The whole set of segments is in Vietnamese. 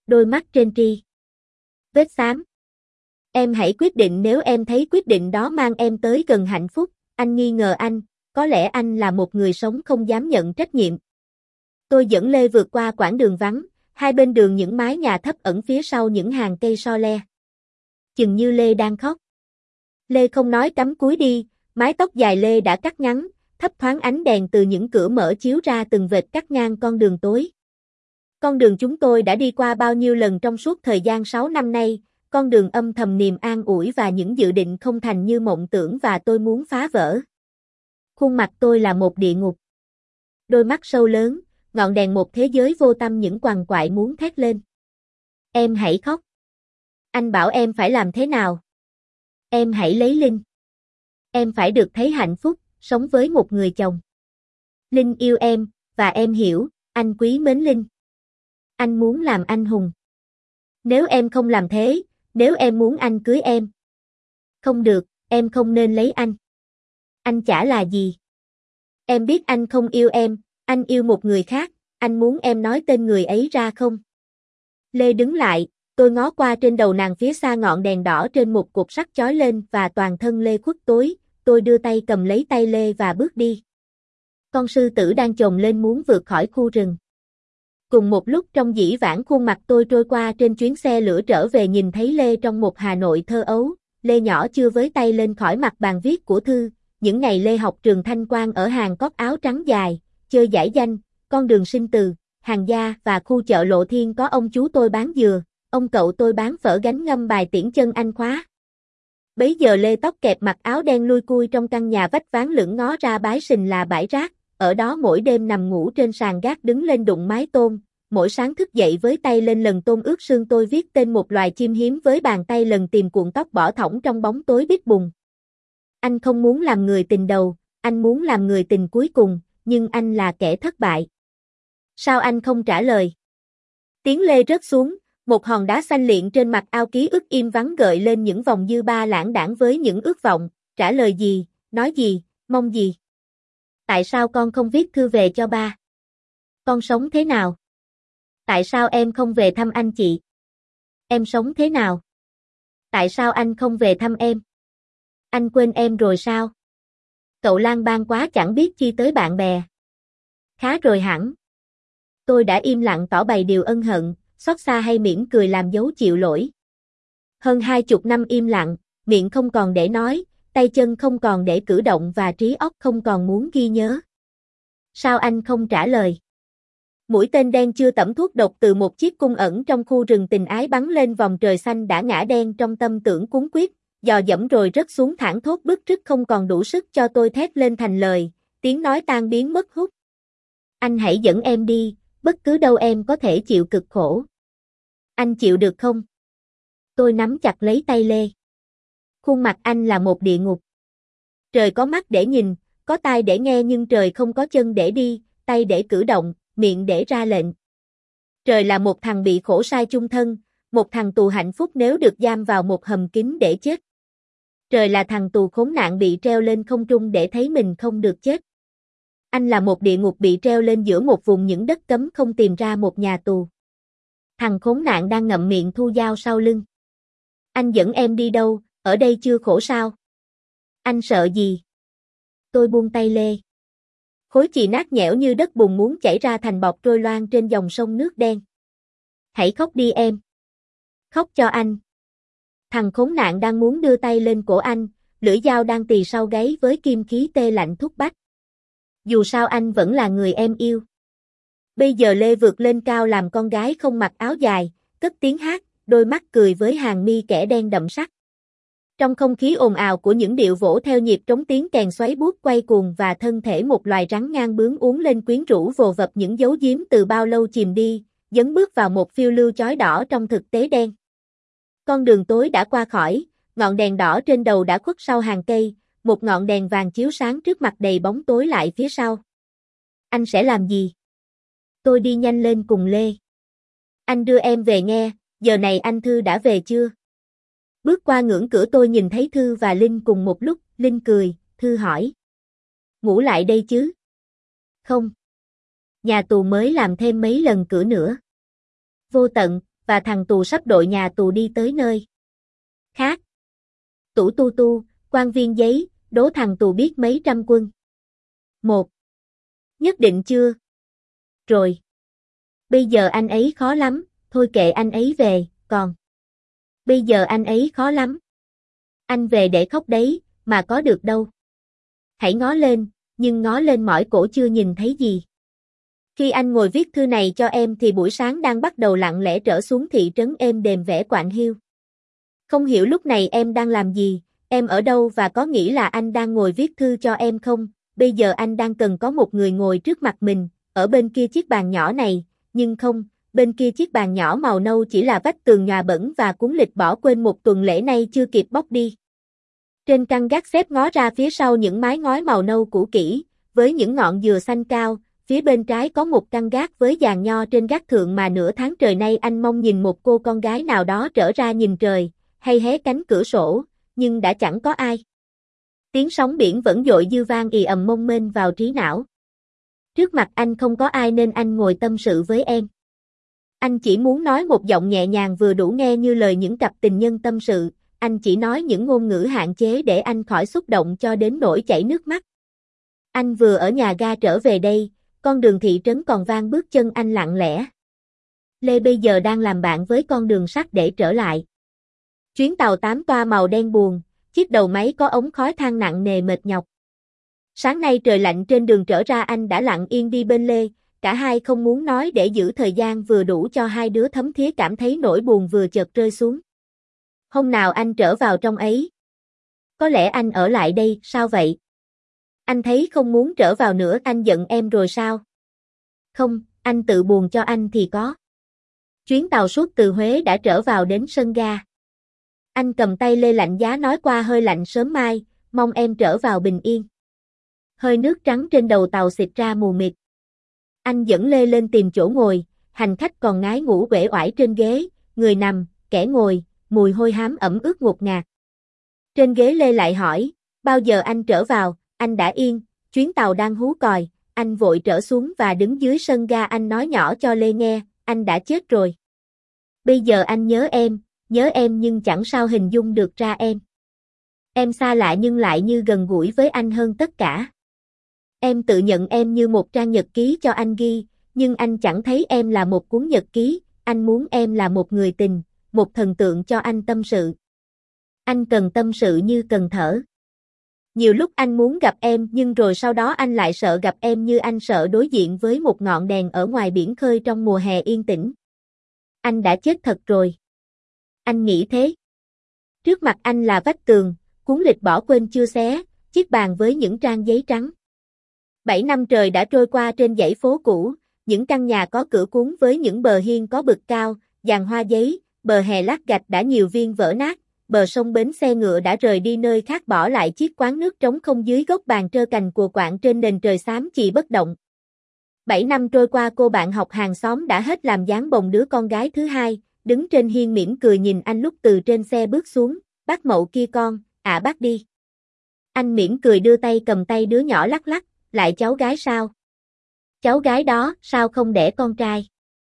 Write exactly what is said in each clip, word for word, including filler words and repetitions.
Đôi mắt trên tri vết xám. Em hãy quyết định, nếu em thấy quyết định đó mang em tới gần hạnh phúc, anh nghi ngờ anh, có lẽ anh là một người sống không dám nhận trách nhiệm. Tôi dẫn Lê vượt qua quãng đường vắng, hai bên đường những mái nhà thấp ẩn phía sau những hàng cây so le. Chừng như Lê đang khóc. Lê không nói, cắm cúi đi, mái tóc dài Lê đã cắt ngắn, thấp thoáng ánh đèn từ những cửa mở chiếu ra từng vệt cắt ngang con đường tối. Con đường chúng tôi đã đi qua bao nhiêu lần trong suốt thời gian sáu năm nay, con đường âm thầm niềm an ủi và những dự định không thành như mộng tưởng và tôi muốn phá vỡ. Khuôn mặt tôi là một địa ngục. Đôi mắt sâu lớn, ngọn đèn một thế giới vô tâm, những quằn quại muốn thét lên. Em hãy khóc. Anh bảo em phải làm thế nào? Em hãy lấy Linh. Em phải được thấy hạnh phúc, sống với một người chồng. Linh yêu em, và em hiểu, anh quý mến Linh. Anh muốn làm anh hùng. Nếu em không làm thế, nếu em muốn anh cưới em. Không được, em không nên lấy anh. Anh chả là gì. Em biết anh không yêu em, anh yêu một người khác, anh muốn em nói tên người ấy ra không? Lê đứng lại, tôi ngó qua trên đầu nàng, phía xa ngọn đèn đỏ trên một cột sắt chói lên và toàn thân Lê khuất tối, tôi đưa tay cầm lấy tay Lê và bước đi. Con sư tử đang chồm lên muốn vượt khỏi khu rừng. Cùng một lúc trong dĩ vãng khuôn mặt tôi trôi qua trên chuyến xe lửa trở về, nhìn thấy Lê trong một Hà Nội thơ ấu, Lê nhỏ chưa với tay lên khỏi mặt bàn viết của thư, những ngày Lê học trường Thanh Quang ở hàng cóp áo trắng dài, chơi giải danh, con đường Sinh Từ, hàng gia và khu chợ Lộ Thiên có ông chú tôi bán dừa, ông cậu tôi bán phở gánh ngâm bài tiễn chân anh khóa. Bấy giờ Lê tóc kẹp mặc áo đen lui cui trong căn nhà vách ván lửng ngó ra bãi sình là bãi rác, ở đó mỗi đêm nằm ngủ trên sàn gác đứng lên đụng mái tôm, mỗi sáng thức dậy với tay lên lần tôm ướt sương tôi viết tên một loài chim hiếm với bàn tay lần tìm cuộn tóc bỏ thõng trong bóng tối bít bùng. Anh không muốn làm người tình đầu, anh muốn làm người tình cuối cùng, nhưng anh là kẻ thất bại. Sao anh không trả lời? Tiếng Lê rớt xuống, một hòn đá xanh liệng trên mặt ao ký ức im vắng gợi lên những vòng dư ba lãng đãng với những ước vọng, trả lời gì, nói gì, mong gì? Tại sao con không viết thư về cho ba? Con sống thế nào? Tại sao em không về thăm anh chị? Em sống thế nào? Tại sao anh không về thăm em? Anh quên em rồi sao? Cậu lang bang quá chẳng biết chi tới bạn bè. Khá rồi hẳn. Tôi đã im lặng tỏ bày điều ân hận, xót xa hay mỉm cười làm dấu chịu lỗi. Hơn hai chục năm im lặng, miệng không còn để nói, tay chân không còn để cử động và trí óc không còn muốn ghi nhớ. Sao anh không trả lời? Mũi tên đen chưa tẩm thuốc độc từ một chiếc cung ẩn trong khu rừng tình ái bắn lên vòng trời xanh đã ngã đen trong tâm tưởng cuống quýt, dò dẫm rồi rớt xuống thẳng thốt bứt rứt không còn đủ sức cho tôi thét lên thành lời, tiếng nói tan biến mất hút. Anh hãy dẫn em đi, bất cứ đâu em có thể chịu cực khổ. Anh chịu được không? Tôi nắm chặt lấy tay Lê. Khuôn mặt anh là một địa ngục. Trời có mắt để nhìn, có tai để nghe nhưng trời không có chân để đi, tay để cử động, miệng để ra lệnh. Trời là một thằng bị khổ sai chung thân, một thằng tù hạnh phúc nếu được giam vào một hầm kín để chết. Trời là thằng tù khốn nạn bị treo lên không trung để thấy mình không được chết. Anh là một địa ngục bị treo lên giữa một vùng những đất cấm không tìm ra một nhà tù. Thằng khốn nạn đang ngậm miệng thu dao sau lưng. Anh dẫn em đi đâu, ở đây chưa khổ sao? Anh sợ gì? Tôi buông tay Lê. Khối chì nát nhẽo như đất bùn muốn chảy ra thành bọt trôi loang trên dòng sông nước đen. Hãy khóc đi em. Khóc cho anh. Thằng khốn nạn đang muốn đưa tay lên cổ anh, lưỡi dao đang tì sau gáy với kim khí tê lạnh thúc bách. Dù sao anh vẫn là người em yêu. Bây giờ Lê vượt lên cao làm con gái không mặc áo dài, cất tiếng hát, đôi mắt cười với hàng mi kẻ đen đậm sắc. Trong không khí ồn ào của những điệu vỗ theo nhịp trống, tiếng kèn xoáy buốt quay cuồng và thân thể một loài rắn ngang bướng uốn lên quyến rũ vồ vập những dấu giếm từ bao lâu chìm đi, dấn bước vào một phiêu lưu chói đỏ trong thực tế đen. Con đường tối đã qua khỏi, ngọn đèn đỏ trên đầu đã khuất sau hàng cây, một ngọn đèn vàng chiếu sáng trước mặt đầy bóng tối lại phía sau. Anh sẽ làm gì? Tôi đi nhanh lên cùng Lê. Anh đưa em về nghe, giờ này anh Thư đã về chưa? Bước qua ngưỡng cửa tôi nhìn thấy Thư và Linh cùng một lúc, Linh cười, Thư hỏi. Ngủ lại đây chứ? Không. Nhà tù mới làm thêm mấy lần cửa nữa. Vô tận, và thằng tù sắp đội nhà tù đi tới nơi khác. Tủ tu tu, quan viên giấy, đố thằng tù biết mấy trăm quân. Một. Nhất định chưa? Rồi. Bây giờ anh ấy khó lắm, thôi kệ anh ấy về, còn. Bây giờ anh ấy khó lắm. Anh về để khóc đấy, mà có được đâu. Hãy ngó lên, nhưng ngó lên mỏi cổ chưa nhìn thấy gì. Khi anh ngồi viết thư này cho em thì buổi sáng đang bắt đầu lặng lẽ trở xuống thị trấn êm đềm vẻ quạnh hiu. Không hiểu lúc này em đang làm gì, em ở đâu và có nghĩ là anh đang ngồi viết thư cho em không? Bây giờ anh đang cần có một người ngồi trước mặt mình, ở bên kia chiếc bàn nhỏ này, nhưng không, bên kia chiếc bàn nhỏ màu nâu chỉ là vách tường nhòa bẩn và cuốn lịch bỏ quên một tuần lễ nay chưa kịp bóc đi. Trên căn gác xếp ngó ra phía sau những mái ngói màu nâu cũ kỹ, với những ngọn dừa xanh cao, phía bên trái có một căn gác với giàn nho trên gác thượng mà nửa tháng trời nay anh mong nhìn một cô con gái nào đó trở ra nhìn trời, hay hé cánh cửa sổ, nhưng đã chẳng có ai. Tiếng sóng biển vẫn dội dư vang ì ầm mông mênh vào trí não. Trước mặt anh không có ai nên anh ngồi tâm sự với em. Anh chỉ muốn nói một giọng nhẹ nhàng vừa đủ nghe như lời những cặp tình nhân tâm sự, anh chỉ nói những ngôn ngữ hạn chế để anh khỏi xúc động cho đến nỗi chảy nước mắt. Anh vừa ở nhà ga trở về đây, con đường thị trấn còn vang bước chân anh lặng lẽ. Lê bây giờ đang làm bạn với con đường sắt để trở lại. Chuyến tàu tám toa màu đen buồn, chiếc đầu máy có ống khói than nặng nề mệt nhọc. Sáng nay trời lạnh trên đường trở ra anh đã lặng yên đi bên Lê, cả hai không muốn nói để giữ thời gian vừa đủ cho hai đứa thấm thía cảm thấy nỗi buồn vừa chợt rơi xuống. Hôm nào anh trở vào trong ấy? Có lẽ anh ở lại đây, sao vậy? Anh thấy không muốn trở vào nữa, anh giận em rồi sao? Không, anh tự buồn cho anh thì có. Chuyến tàu suốt từ Huế đã trở vào đến sân ga. Anh cầm tay Lê lạnh giá nói qua hơi lạnh sớm mai, mong em trở vào bình yên. Hơi nước trắng trên đầu tàu xịt ra mù mịt. Anh dẫn Lê lên tìm chỗ ngồi, hành khách còn ngái ngủ uể oải trên ghế, người nằm, kẻ ngồi, mùi hôi hám ẩm ướt ngột ngạt. Trên ghế Lê lại hỏi, bao giờ anh trở vào? Anh đã yên, chuyến tàu đang hú còi, anh vội trở xuống và đứng dưới sân ga anh nói nhỏ cho Lê nghe, anh đã chết rồi. Bây giờ anh nhớ em, nhớ em nhưng chẳng sao hình dung được ra em. Em xa lạ nhưng lại như gần gũi với anh hơn tất cả. Em tự nhận em như một trang nhật ký cho anh ghi, nhưng anh chẳng thấy em là một cuốn nhật ký, anh muốn em là một người tình, một thần tượng cho anh tâm sự. Anh cần tâm sự như cần thở. Nhiều lúc anh muốn gặp em nhưng rồi sau đó anh lại sợ gặp em như anh sợ đối diện với một ngọn đèn ở ngoài biển khơi trong mùa hè yên tĩnh. Anh đã chết thật rồi. Anh nghĩ thế. Trước mặt anh là vách tường, cuốn lịch bỏ quên chưa xé, chiếc bàn với những trang giấy trắng. Bảy năm trời đã trôi qua trên dãy phố cũ, những căn nhà có cửa cuốn với những bờ hiên có bực cao, giàn hoa giấy, bờ hè lát gạch đã nhiều viên vỡ nát, bờ sông bến xe ngựa đã rời đi nơi khác bỏ lại chiếc quán nước trống không dưới gốc bàn trơ cành cùa quạng trên nền trời xám chì bất động. Bảy năm trôi qua cô bạn học hàng xóm đã hết làm dáng bồng đứa con gái thứ hai, đứng trên hiên mỉm cười nhìn anh lúc từ trên xe bước xuống, bác Mậu kia con, ạ à, bác đi. Anh mỉm cười đưa tay cầm tay đứa nhỏ lắc lắc, lại cháu gái sao? Cháu gái đó, sao không đẻ con trai?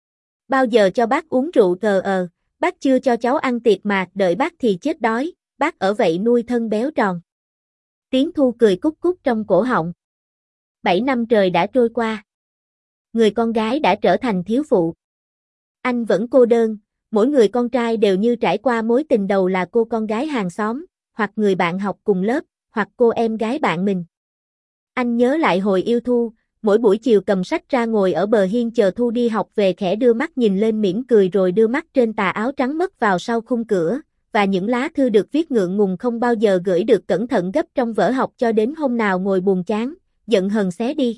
Bao giờ cho bác uống rượu gờ ờ, bác chưa cho cháu ăn tiệc mà, đợi bác thì chết đói, bác ở vậy nuôi thân béo tròn. Tiếng Thu cười cúc cúc trong cổ họng. Bảy năm trời đã trôi qua. Người con gái đã trở thành thiếu phụ. Anh vẫn cô đơn, mỗi người con trai đều như trải qua mối tình đầu là cô con gái hàng xóm, hoặc người bạn học cùng lớp, hoặc cô em gái bạn mình. Anh nhớ lại hồi yêu Thu, mỗi buổi chiều cầm sách ra ngồi ở bờ hiên chờ Thu đi học về khẽ đưa mắt nhìn lên mỉm cười rồi đưa mắt trên tà áo trắng mất vào sau khung cửa, và những lá thư được viết ngượng ngùng không bao giờ gửi được cẩn thận gấp trong vở học cho đến hôm nào ngồi buồn chán, giận hờn xé đi.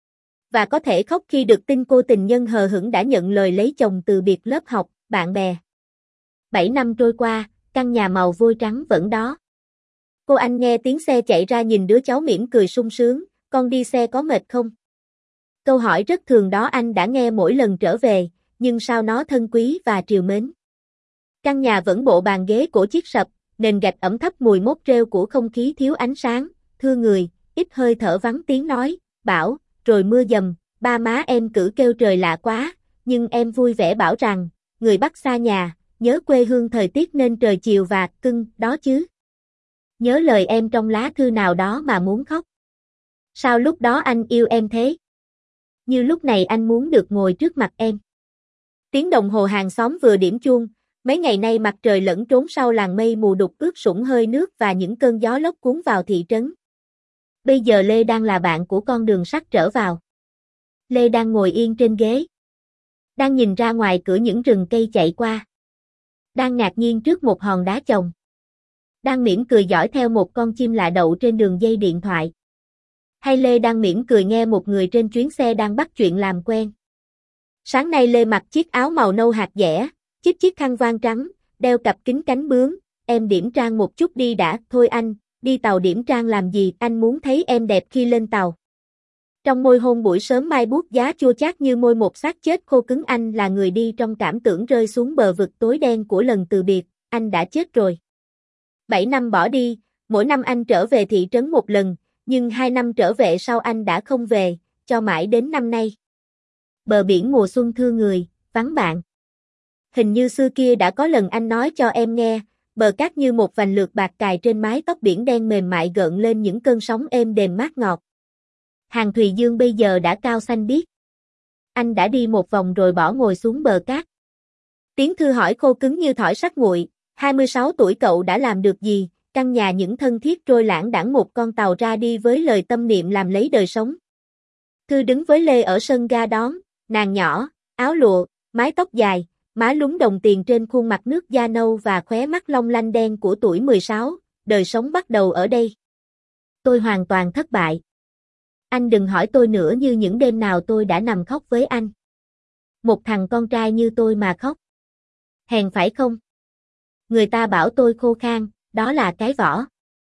Và có thể khóc khi được tin cô tình nhân hờ hững đã nhận lời lấy chồng từ biệt lớp học, bạn bè. Bảy năm trôi qua, căn nhà màu vôi trắng vẫn đó. Cô anh nghe tiếng xe chạy ra nhìn đứa cháu mỉm cười sung sướng, con đi xe có mệt không? Câu hỏi rất thường đó anh đã nghe mỗi lần trở về, nhưng sao nó thân quý và trìu mến. Căn nhà vẫn bộ bàn ghế cổ chiếc sập, nền gạch ẩm thấp mùi mốt rêu của không khí thiếu ánh sáng, thưa người, ít hơi thở vắng tiếng nói, bảo, rồi mưa dầm, ba má em cử kêu trời lạ quá, nhưng em vui vẻ bảo rằng, người Bắc xa nhà, nhớ quê hương thời tiết nên trời chiều và cưng, đó chứ. Nhớ lời em trong lá thư nào đó mà muốn khóc. Sao lúc đó anh yêu em thế? Như lúc này anh muốn được ngồi trước mặt em. Tiếng đồng hồ hàng xóm vừa điểm chuông, mấy ngày nay mặt trời lẫn trốn sau làn mây mù đục ướt sũng hơi nước và những cơn gió lốc cuốn vào thị trấn. Bây giờ Lê đang là bạn của con đường sắt trở vào. Lê đang ngồi yên trên ghế. Đang nhìn ra ngoài cửa những rừng cây chạy qua. Đang ngạc nhiên trước một hòn đá chồng. Đang mỉm cười dõi theo một con chim lạ đậu trên đường dây điện thoại. Hay Lê đang mỉm cười nghe một người trên chuyến xe đang bắt chuyện làm quen. Sáng nay Lê mặc chiếc áo màu nâu hạt dẻ, chiếc chiếc khăn voan trắng, đeo cặp kính cánh bướm, em điểm trang một chút đi đã, thôi anh, đi tàu điểm trang làm gì, anh muốn thấy em đẹp khi lên tàu. Trong môi hôn buổi sớm mai buốt giá chua chát như môi một xác chết khô cứng, anh là người đi trong cảm tưởng rơi xuống bờ vực tối đen của lần từ biệt, anh đã chết rồi. Bảy năm bỏ đi, mỗi năm anh trở về thị trấn một lần, nhưng hai năm trở về sau anh đã không về, cho mãi đến năm nay. Bờ biển mùa xuân thưa người, vắng bạn. Hình như xưa kia đã có lần anh nói cho em nghe, bờ cát như một vành lược bạc cài trên mái tóc biển đen mềm mại gợn lên những cơn sóng êm đềm mát ngọt. Hàng Thùy Dương bây giờ đã cao xanh biếc. Anh đã đi một vòng rồi bỏ ngồi xuống bờ cát. Tiếng thư hỏi khô cứng như thỏi sắt nguội, hai mươi sáu tuổi cậu đã làm được gì, căn nhà những thân thiết trôi lãng đãng một con tàu ra đi với lời tâm niệm làm lấy đời sống. Thư đứng với Lê ở sân ga đón, nàng nhỏ, áo lụa, mái tóc dài, má lúm đồng tiền trên khuôn mặt nước da nâu và khóe mắt long lanh đen của tuổi mười sáu, đời sống bắt đầu ở đây. Tôi hoàn toàn thất bại. Anh đừng hỏi tôi nữa, như những đêm nào tôi đã nằm khóc với anh. Một thằng con trai như tôi mà khóc. Hèn phải không? Người ta bảo tôi khô khan, đó là cái vỏ.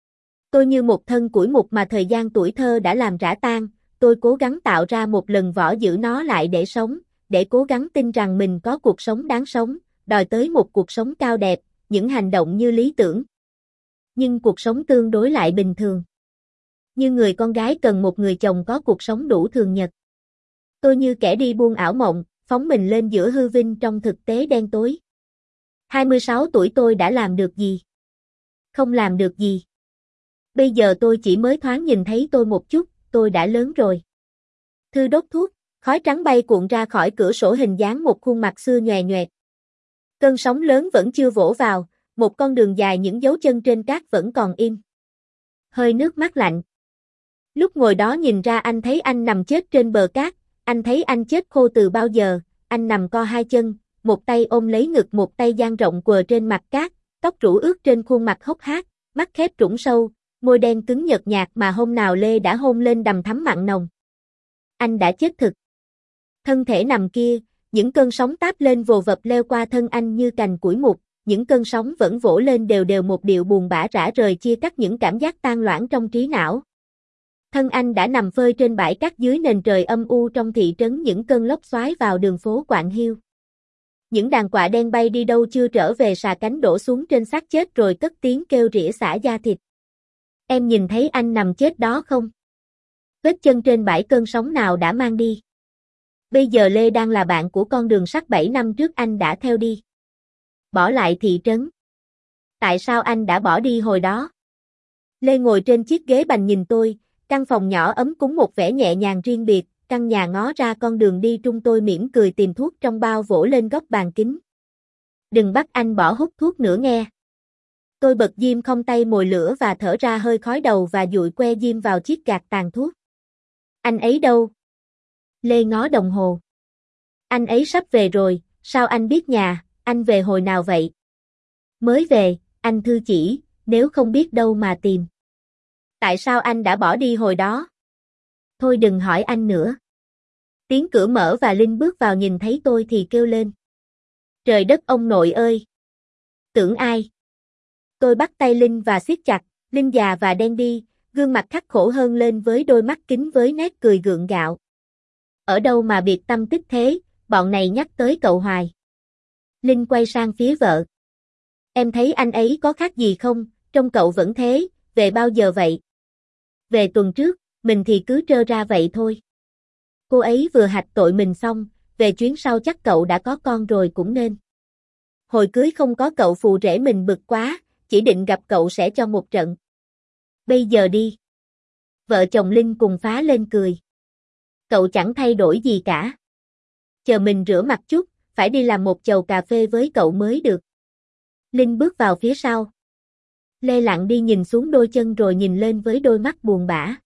Tôi như một thân củi mục mà thời gian tuổi thơ đã làm rã tan, tôi cố gắng tạo ra một lần vỏ giữ nó lại để sống, để cố gắng tin rằng mình có cuộc sống đáng sống, đòi tới một cuộc sống cao đẹp, những hành động như lý tưởng. Nhưng cuộc sống tương đối lại bình thường. Như người con gái cần một người chồng có cuộc sống đủ thường nhật. Tôi như kẻ đi buông ảo mộng, phóng mình lên giữa hư vinh trong thực tế đen tối. hai mươi sáu tuổi tôi đã làm được gì? Không làm được gì. Bây giờ tôi chỉ mới thoáng nhìn thấy tôi một chút, tôi đã lớn rồi. Thư đốt thuốc, khói trắng bay cuộn ra khỏi cửa sổ hình dáng một khuôn mặt xưa nhòe nhoẹt. Cơn sóng lớn vẫn chưa vỗ vào, một con đường dài những dấu chân trên cát vẫn còn im. Hơi nước mắt lạnh. Lúc ngồi đó nhìn ra anh thấy anh nằm chết trên bờ cát, anh thấy anh chết khô từ bao giờ, anh nằm co hai chân, một tay ôm lấy ngực, một tay dang rộng quờ trên mặt cát, tóc rủ ướt trên khuôn mặt hốc hác, mắt khép trũng sâu, môi đen cứng nhợt nhạt mà hôm nào Lê đã hôn lên đầm thắm mặn nồng. Anh đã chết thực. Thân thể nằm kia, những cơn sóng táp lên vồ vập leo qua thân anh như cành củi mục, những cơn sóng vẫn vỗ lên đều đều một điệu buồn bã rã rời chia cắt những cảm giác tan loãng trong trí não. Thân anh đã nằm phơi trên bãi cát dưới nền trời âm u trong thị trấn, những cơn lốc xoáy vào đường phố quạng hiu. Những đàn quạ đen bay đi đâu chưa trở về xà cánh đổ xuống trên xác chết rồi cất tiếng kêu rỉa xả da thịt. Em nhìn thấy anh nằm chết đó không? Vết chân trên bãi cơn sóng nào đã mang đi? Bây giờ Lê đang là bạn của con đường sắt bảy năm trước anh đã theo đi. Bỏ lại thị trấn. Tại sao anh đã bỏ đi hồi đó? Lê ngồi trên chiếc ghế bành nhìn tôi, căn phòng nhỏ ấm cúng một vẻ nhẹ nhàng riêng biệt, căn nhà ngó ra con đường đi trung, tôi mỉm cười tìm thuốc trong bao vỗ lên góc bàn kính. Đừng bắt anh bỏ hút thuốc nữa nghe. Tôi bật diêm không tay mồi lửa và thở ra hơi khói đầu và dụi que diêm vào chiếc gạt tàn thuốc. Anh ấy đâu? Lê ngó đồng hồ. Anh ấy sắp về rồi, sao anh biết nhà, anh về hồi nào vậy? Mới về, anh Thư chỉ, nếu không biết đâu mà tìm. Tại sao anh đã bỏ đi hồi đó? Thôi đừng hỏi anh nữa. Tiếng cửa mở và Linh bước vào, nhìn thấy tôi thì kêu lên. Trời đất ông nội ơi! Tưởng ai? Tôi bắt tay Linh và siết chặt, Linh già và đen đi, gương mặt khắc khổ hơn lên với đôi mắt kính với nét cười gượng gạo. Ở đâu mà biệt tâm tích thế, bọn này nhắc tới cậu hoài. Linh quay sang phía vợ. Em thấy anh ấy có khác gì không, trông cậu vẫn thế, về bao giờ vậy? Về tuần trước, mình thì cứ trơ ra vậy thôi. Cô ấy vừa hạch tội mình xong, về chuyến sau chắc cậu đã có con rồi cũng nên. hồi cưới không có cậu phù rể mình bực quá, chỉ định gặp cậu sẽ cho một trận. Bây giờ đi. Vợ chồng Linh cùng phá lên cười. Cậu chẳng thay đổi gì cả. Chờ mình rửa mặt chút, phải đi làm một chầu cà phê với cậu mới được. Linh bước vào phía sau. Lê lặng đi nhìn xuống đôi chân rồi nhìn lên với đôi mắt buồn bã.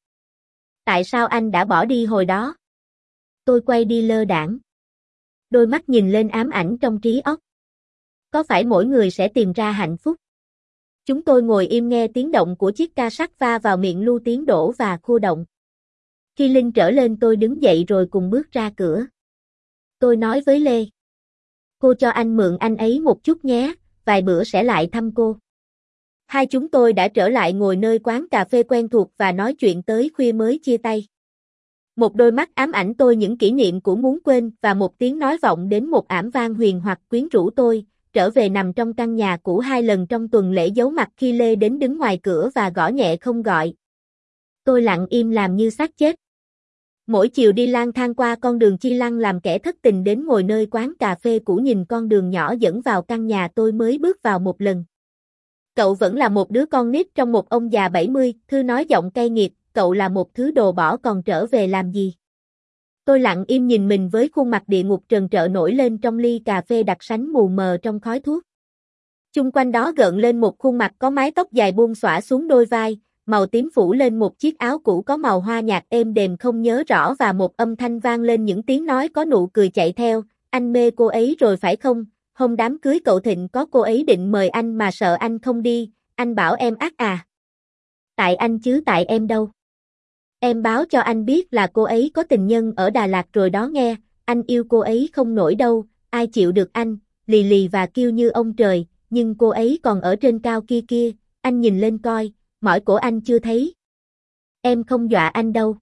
Tại sao anh đã bỏ đi hồi đó? Tôi quay đi lơ đãng. Đôi mắt nhìn lên ám ảnh trong trí óc. Có phải mỗi người sẽ tìm ra hạnh phúc? Chúng tôi ngồi im nghe tiếng động của chiếc ca sắt va vào miệng lu tiếng đổ và khô động. Khi Linh trở lên tôi đứng dậy rồi cùng bước ra cửa. Tôi nói với Lê. Cô cho anh mượn anh ấy một chút nhé, vài bữa sẽ lại thăm cô. Hai chúng tôi đã trở lại ngồi nơi quán cà phê quen thuộc và nói chuyện tới khuya mới chia tay. Một đôi mắt ám ảnh tôi những kỷ niệm của muốn quên và một tiếng nói vọng đến một ảm vang huyền hoặc quyến rũ tôi, trở về nằm trong căn nhà cũ hai lần trong tuần lễ giấu mặt khi Lê đến đứng ngoài cửa và gõ nhẹ không gọi. Tôi lặng im làm như xác chết. Mỗi chiều đi lang thang qua con đường Chi Lăng làm kẻ thất tình đến ngồi nơi quán cà phê cũ nhìn con đường nhỏ dẫn vào căn nhà tôi mới bước vào một lần. Cậu vẫn là một đứa con nít trong một ông già bảy mươi, Thư nói giọng cay nghiệt, cậu là một thứ đồ bỏ còn trở về làm gì? Tôi lặng im nhìn mình với khuôn mặt địa ngục trần trợ nổi lên trong ly cà phê đặc sánh mù mờ trong khói thuốc. Chung quanh đó gợn lên một khuôn mặt có mái tóc dài buông xõa xuống đôi vai, màu tím phủ lên một chiếc áo cũ có màu hoa nhạt êm đềm không nhớ rõ và một âm thanh vang lên những tiếng nói có nụ cười chạy theo, anh mê cô ấy rồi phải không? Hôm đám cưới cậu Thịnh có cô ấy định mời anh mà sợ anh không đi, anh bảo em ác à? Tại anh chứ tại em đâu. Em báo cho anh biết là cô ấy có tình nhân ở Đà Lạt rồi đó nghe, anh yêu cô ấy không nổi đâu, ai chịu được anh, lì lì và kêu như ông trời, nhưng cô ấy còn ở trên cao kia kia, anh nhìn lên coi, mỏi cổ anh chưa thấy. Em không dọa anh đâu.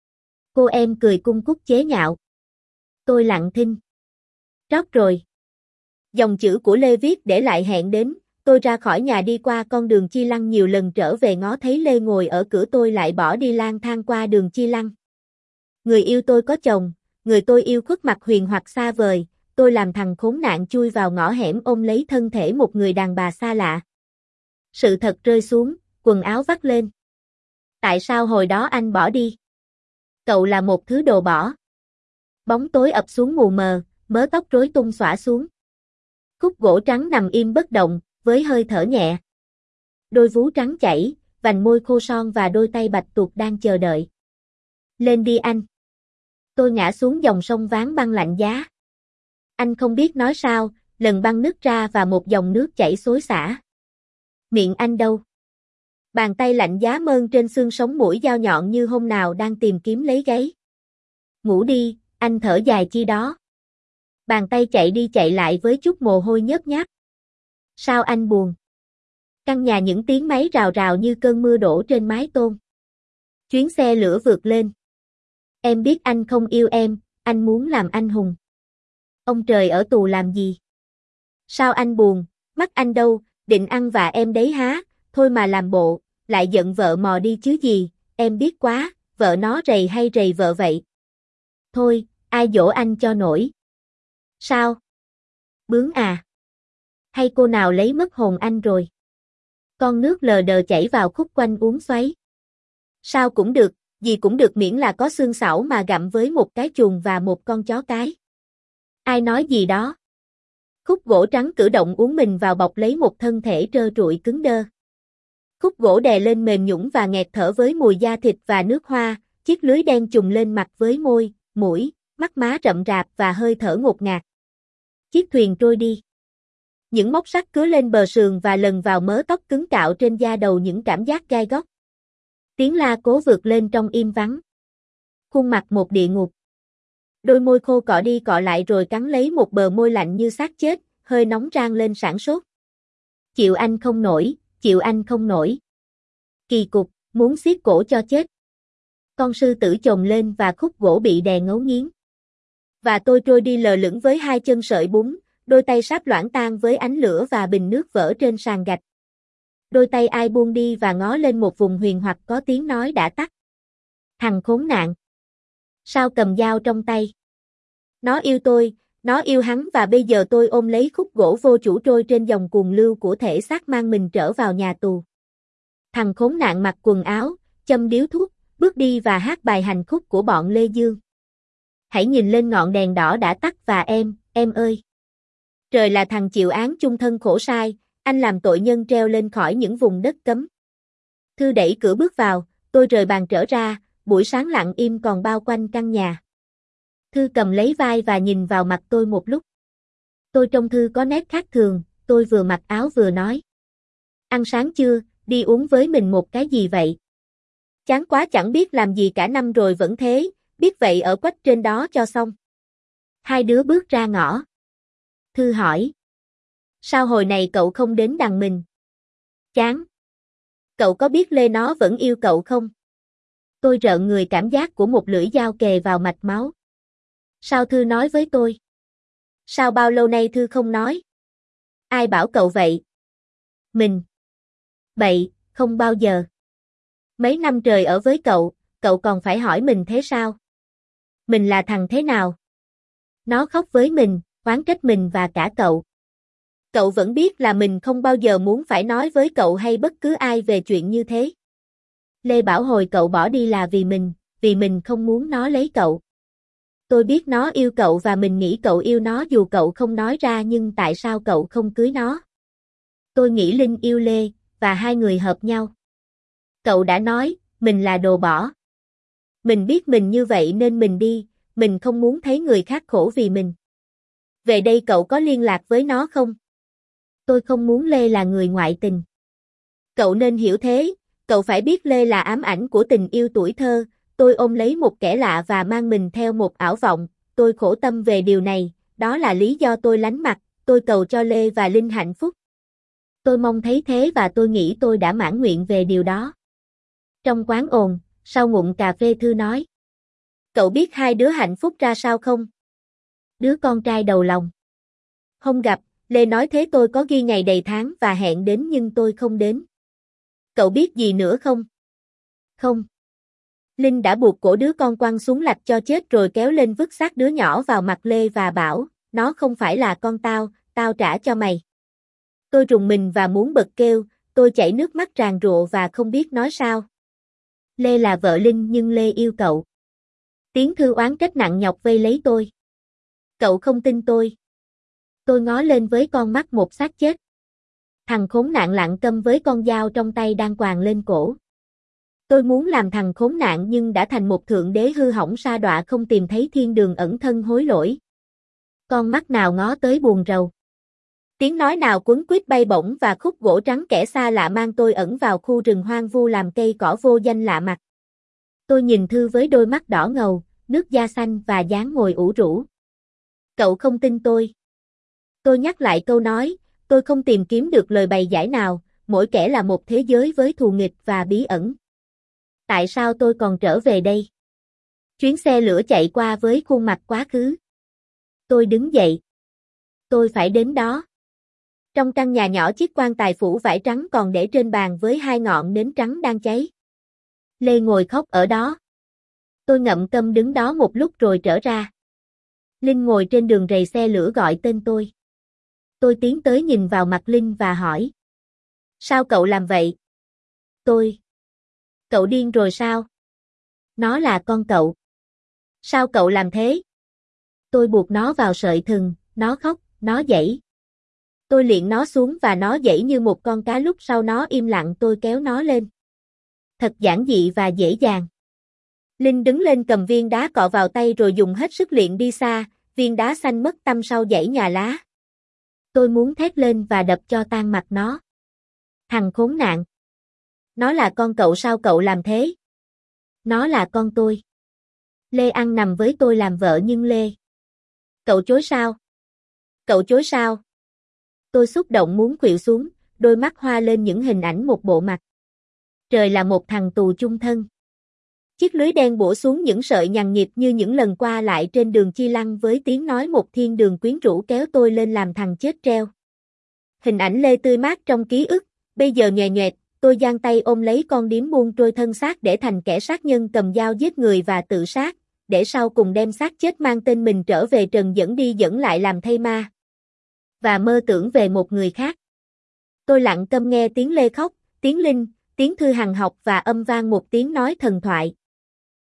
Cô em cười cung cúc chế nhạo. Tôi lặng thinh. Rót rồi. Dòng chữ của Lê viết để lại hẹn đến, tôi ra khỏi nhà đi qua con đường Chi Lăng nhiều lần trở về ngó thấy Lê ngồi ở cửa tôi lại bỏ đi lang thang qua đường Chi Lăng. Người yêu tôi có chồng, người tôi yêu khuất mặt huyền hoặc xa vời, tôi làm thằng khốn nạn chui vào ngõ hẻm ôm lấy thân thể một người đàn bà xa lạ. Sự thật rơi xuống, quần áo vắt lên. Tại sao hồi đó anh bỏ đi? Cậu là một thứ đồ bỏ. Bóng tối ập xuống mù mờ, mớ tóc rối tung xõa xuống. Khúc gỗ trắng nằm im bất động, với hơi thở nhẹ. Đôi vú trắng chảy, vành môi khô son và đôi tay bạch tuộc đang chờ đợi. Lên đi anh. Tôi ngã xuống dòng sông ván băng lạnh giá. Anh không biết nói sao, lần băng nứt ra và một dòng nước chảy xối xả. Miệng anh đâu? Bàn tay lạnh giá mơn trên xương sống mũi dao nhọn như hôm nào đang tìm kiếm lấy gáy. Ngủ đi, anh thở dài chi đó. Bàn tay chạy đi chạy lại với chút mồ hôi nhớp nháp. Sao anh buồn? Căn nhà những tiếng máy rào rào như cơn mưa đổ trên mái tôn. Chuyến xe lửa vượt lên. Em biết anh không yêu em, anh muốn làm anh hùng. Ông trời ở tù làm gì? Sao anh buồn, mắt anh đâu, định ăn vạ em đấy há, thôi mà làm bộ, lại giận vợ mò đi chứ gì, em biết quá, vợ nó rầy hay rầy vợ vậy. Thôi, ai dỗ anh cho nổi. Sao? Bướng à? Hay cô nào lấy mất hồn anh rồi? Con nước lờ đờ chảy vào khúc quanh uốn xoáy. Sao cũng được, gì cũng được miễn là có xương xảo mà gặm với một cái chuồng và một con chó cái. Ai nói gì đó? Khúc gỗ trắng cử động uốn mình vào bọc lấy một thân thể trơ trụi cứng đơ. Khúc gỗ đè lên mềm nhũn và nghẹt thở với mùi da thịt và nước hoa, chiếc lưới đen trùng lên mặt với môi, mũi, mắt má rậm rạp và hơi thở ngột ngạt. Chiếc thuyền trôi đi. Những móc sắt cứa lên bờ sườn và lần vào mớ tóc cứng cạo trên da đầu những cảm giác gai góc. Tiếng la cố vượt lên trong im vắng. Khuôn mặt một địa ngục. Đôi môi khô cọ đi cọ lại rồi cắn lấy một bờ môi lạnh như xác chết, hơi nóng rang lên sảng sốt. Chịu anh không nổi, chịu anh không nổi. Kỳ cục, muốn xiết cổ cho chết. Con sư tử chồm lên và khúc gỗ bị đè ngấu nghiến. Và tôi trôi đi lờ lững với hai chân sợi bún, đôi tay sáp loãng tan với ánh lửa và bình nước vỡ trên sàn gạch. Đôi tay ai buông đi và ngó lên một vùng huyền hoặc có tiếng nói đã tắt. Thằng khốn nạn. Sao cầm dao trong tay? Nó yêu tôi, Nó yêu hắn và bây giờ tôi ôm lấy khúc gỗ vô chủ trôi trên dòng cuồng lưu của thể xác mang mình trở vào nhà tù. Thằng khốn nạn mặc quần áo, châm điếu thuốc, bước đi và hát bài hành khúc của bọn Lê Dương. Hãy nhìn lên ngọn đèn đỏ đã tắt và em, em ơi. Trời là thằng chịu án chung thân khổ sai, anh làm tội nhân treo lên khỏi những vùng đất cấm. Thư đẩy cửa bước vào, tôi rời bàn trở ra, buổi sáng lặng im còn bao quanh căn nhà. Thư cầm lấy vai và nhìn vào mặt tôi một lúc. Tôi trông Thư có nét khác thường, tôi vừa mặc áo vừa nói. Ăn sáng chưa, đi uống với mình một cái gì vậy? Chán quá chẳng biết làm gì cả năm rồi vẫn thế, biết vậy ở quách trên đó cho xong. Hai đứa bước ra ngõ. Thư hỏi. Sao hồi này cậu không đến đằng mình? Chán. Cậu có biết Lê nó vẫn yêu cậu không? Tôi rợn người cảm giác của một lưỡi dao kề vào mạch máu. Sao Thư nói với tôi? Sao bao lâu nay Thư không nói? Ai bảo cậu vậy? Mình. Bậy, không bao giờ. Mấy năm trời ở với cậu, cậu còn phải hỏi mình thế sao? Mình là thằng thế nào? Nó khóc với mình, oán trách mình và cả cậu. Cậu vẫn biết là mình không bao giờ muốn phải nói với cậu hay bất cứ ai về chuyện như thế. Lê bảo hồi cậu bỏ đi là vì mình, vì mình không muốn nó lấy cậu. Tôi biết nó yêu cậu và mình nghĩ cậu yêu nó dù cậu không nói ra, nhưng tại sao cậu không cưới nó? Tôi nghĩ Linh yêu Lê, và hai người hợp nhau. Cậu đã nói, mình là đồ bỏ. Mình biết mình như vậy nên mình đi, mình không muốn thấy người khác khổ vì mình. Về đây cậu có liên lạc với nó không? Tôi không muốn Lê là người ngoại tình. Cậu nên hiểu thế, cậu phải biết Lê là ám ảnh của tình yêu tuổi thơ. Tôi ôm lấy một kẻ lạ và mang mình theo một ảo vọng, tôi khổ tâm về điều này, đó là lý do tôi lánh mặt, tôi cầu cho Lê và Linh hạnh phúc. Tôi mong thấy thế và tôi nghĩ tôi đã mãn nguyện về điều đó. Trong quán ồn, sau ngụm cà phê Thư nói. Cậu biết hai đứa hạnh phúc ra sao không? Đứa con trai đầu lòng. Không gặp, Lê nói thế tôi có ghi ngày đầy tháng và hẹn đến nhưng tôi không đến. Cậu biết gì nữa không? Không. Linh đã buộc cổ đứa con quăng xuống lạch cho chết rồi kéo lên vứt xác đứa nhỏ vào mặt Lê và bảo, nó không phải là con tao, tao trả cho mày. Tôi rùng mình và muốn bật kêu, tôi chảy nước mắt ràn rụa và không biết nói sao. Lê là vợ Linh nhưng Lê yêu cậu. Tiếng Thư oán trách nặng nhọc vây lấy tôi. Cậu không tin tôi. Tôi ngó lên với con mắt một xác chết. Thằng khốn nạn lặng câm với con dao trong tay đang quàng lên cổ. Tôi muốn làm thằng khốn nạn nhưng đã thành một thượng đế hư hỏng sa đọa không tìm thấy thiên đường ẩn thân hối lỗi. Con mắt nào ngó tới buồn rầu. Tiếng nói nào quấn quýt bay bổng và khúc gỗ trắng kẻ xa lạ mang tôi ẩn vào khu rừng hoang vu làm cây cỏ vô danh lạ mặt. Tôi nhìn Thư với đôi mắt đỏ ngầu, nước da xanh và dáng ngồi ủ rũ. Cậu không tin tôi. Tôi nhắc lại câu nói, tôi không tìm kiếm được lời bày giải nào, mỗi kẻ là một thế giới với thù nghịch và bí ẩn. Tại sao tôi còn trở về đây? Chuyến xe lửa chạy qua với khuôn mặt quá khứ. Tôi đứng dậy. Tôi phải đến đó. Trong căn nhà nhỏ chiếc quan tài phủ vải trắng còn để trên bàn với hai ngọn nến trắng đang cháy. Lê ngồi khóc ở đó. Tôi ngậm câm đứng đó một lúc rồi trở ra. Linh ngồi trên đường rầy xe lửa gọi tên tôi. Tôi tiến tới nhìn vào mặt Linh và hỏi. Sao cậu làm vậy? Tôi. Cậu điên rồi sao? Nó là con cậu. Sao cậu làm thế? Tôi buộc nó vào sợi thừng, nó khóc, nó giãy. Tôi liệng nó xuống và nó giãy như một con cá, lúc sau nó im lặng tôi kéo nó lên. Thật giản dị và dễ dàng. Linh đứng lên cầm viên đá cọ vào tay rồi dùng hết sức liệng đi xa, viên đá xanh mất tăm sau dãy nhà lá. Tôi muốn thét lên và đập cho tan mặt nó. Thằng khốn nạn. Nó là con cậu sao cậu làm thế? Nó là con tôi. Lê ăn nằm với tôi làm vợ nhưng Lê. Cậu chối sao? Cậu chối sao? Tôi xúc động muốn khuỵu xuống, đôi mắt hoa lên những hình ảnh một bộ mặt. Trời là một thằng tù chung thân. Chiếc lưới đen bổ xuống những sợi nhằn nhịp như những lần qua lại trên đường Chi Lăng với tiếng nói một thiên đường quyến rũ kéo tôi lên làm thằng chết treo. Hình ảnh Lê tươi mát trong ký ức, bây giờ nhòe nhoẹt, tôi giang tay ôm lấy con điếm buông trôi thân xác để thành kẻ sát nhân cầm dao giết người và tự sát, để sau cùng đem xác chết mang tên mình trở về trần dẫn đi dẫn lại làm thây ma. Và mơ tưởng về một người khác. Tôi lặng câm nghe tiếng Lê khóc, tiếng Linh, tiếng Thư Hằng học và âm vang một tiếng nói thần thoại.